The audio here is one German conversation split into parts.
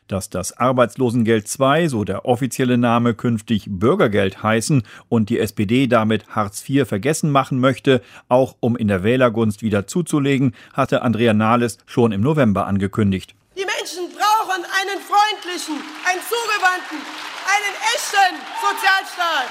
Dass das Arbeitslosengeld II, so der offizielle Name, künftig Bürgergeld heißen und die SPD damit Hartz IV vergessen machen möchte, auch um in der Wählergunst wieder zuzulegen, hatte Andrea Nahles schon im November angekündigt. Die Menschen brauchen einen freundlichen, einen zugewandten, einen echten Sozialstaat.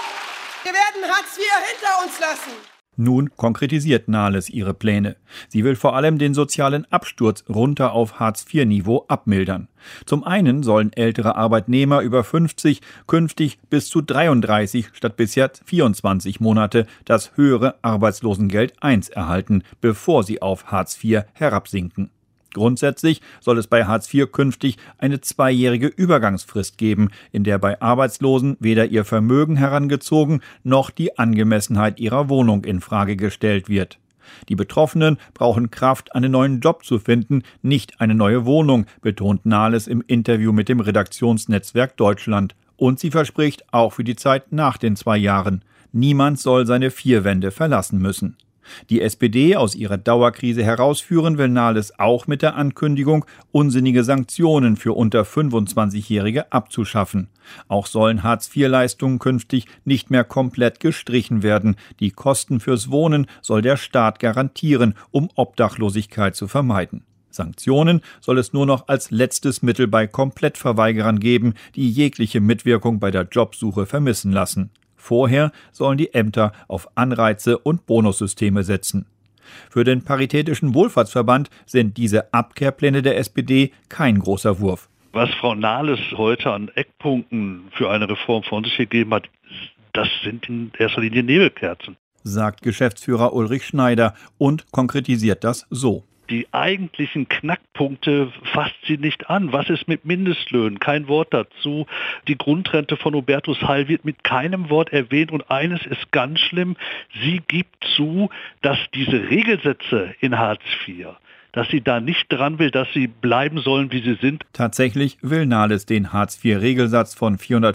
Wir werden Hartz IV hinter uns lassen. Nun konkretisiert Nahles ihre Pläne. Sie will vor allem den sozialen Absturz runter auf Hartz-IV-Niveau abmildern. Zum einen sollen ältere Arbeitnehmer über 50 künftig bis zu 33 statt bisher 24 Monate das höhere Arbeitslosengeld I erhalten, bevor sie auf Hartz IV herabsinken. Grundsätzlich soll es bei Hartz IV künftig eine 2-jährige Übergangsfrist geben, in der bei Arbeitslosen weder ihr Vermögen herangezogen noch die Angemessenheit ihrer Wohnung in Frage gestellt wird. Die Betroffenen brauchen Kraft, einen neuen Job zu finden, nicht eine neue Wohnung, betont Nahles im Interview mit dem Redaktionsnetzwerk Deutschland. Und sie verspricht auch für die Zeit nach den 2 Jahren: Niemand soll seine 4 Wände verlassen müssen. Die SPD aus ihrer Dauerkrise herausführen will Nahles auch mit der Ankündigung, unsinnige Sanktionen für unter 25-Jährige abzuschaffen. Auch sollen Hartz-IV-Leistungen künftig nicht mehr komplett gestrichen werden. Die Kosten fürs Wohnen soll der Staat garantieren, um Obdachlosigkeit zu vermeiden. Sanktionen soll es nur noch als letztes Mittel bei Komplettverweigerern geben, die jegliche Mitwirkung bei der Jobsuche vermissen lassen. Vorher sollen die Ämter auf Anreize und Bonussysteme setzen. Für den Paritätischen Wohlfahrtsverband sind diese Abkehrpläne der SPD kein großer Wurf. Was Frau Nahles heute an Eckpunkten für eine Reform von sich gegeben hat, das sind in erster Linie Nebelkerzen, sagt Geschäftsführer Ulrich Schneider und konkretisiert das so. Die eigentlichen Knackpunkte fasst sie nicht an. Was ist mit Mindestlöhnen? Kein Wort dazu. Die Grundrente von Hubertus Heil wird mit keinem Wort erwähnt. Und eines ist ganz schlimm. Sie gibt zu, dass diese Regelsätze in Hartz IV, dass sie da nicht dran will, dass sie bleiben sollen, wie sie sind. Tatsächlich will Nahles den Hartz-IV-Regelsatz von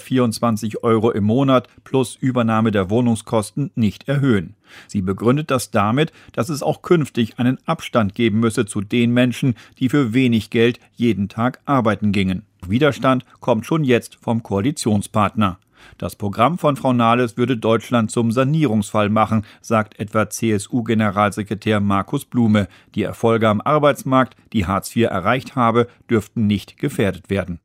424 € im Monat plus Übernahme der Wohnungskosten nicht erhöhen. Sie begründet das damit, dass es auch künftig einen Abstand geben müsse zu den Menschen, die für wenig Geld jeden Tag arbeiten gingen. Widerstand kommt schon jetzt vom Koalitionspartner. Das Programm von Frau Nahles würde Deutschland zum Sanierungsfall machen, sagt etwa CSU-Generalsekretär Markus Blume. Die Erfolge am Arbeitsmarkt, die Hartz IV erreicht habe, dürften nicht gefährdet werden.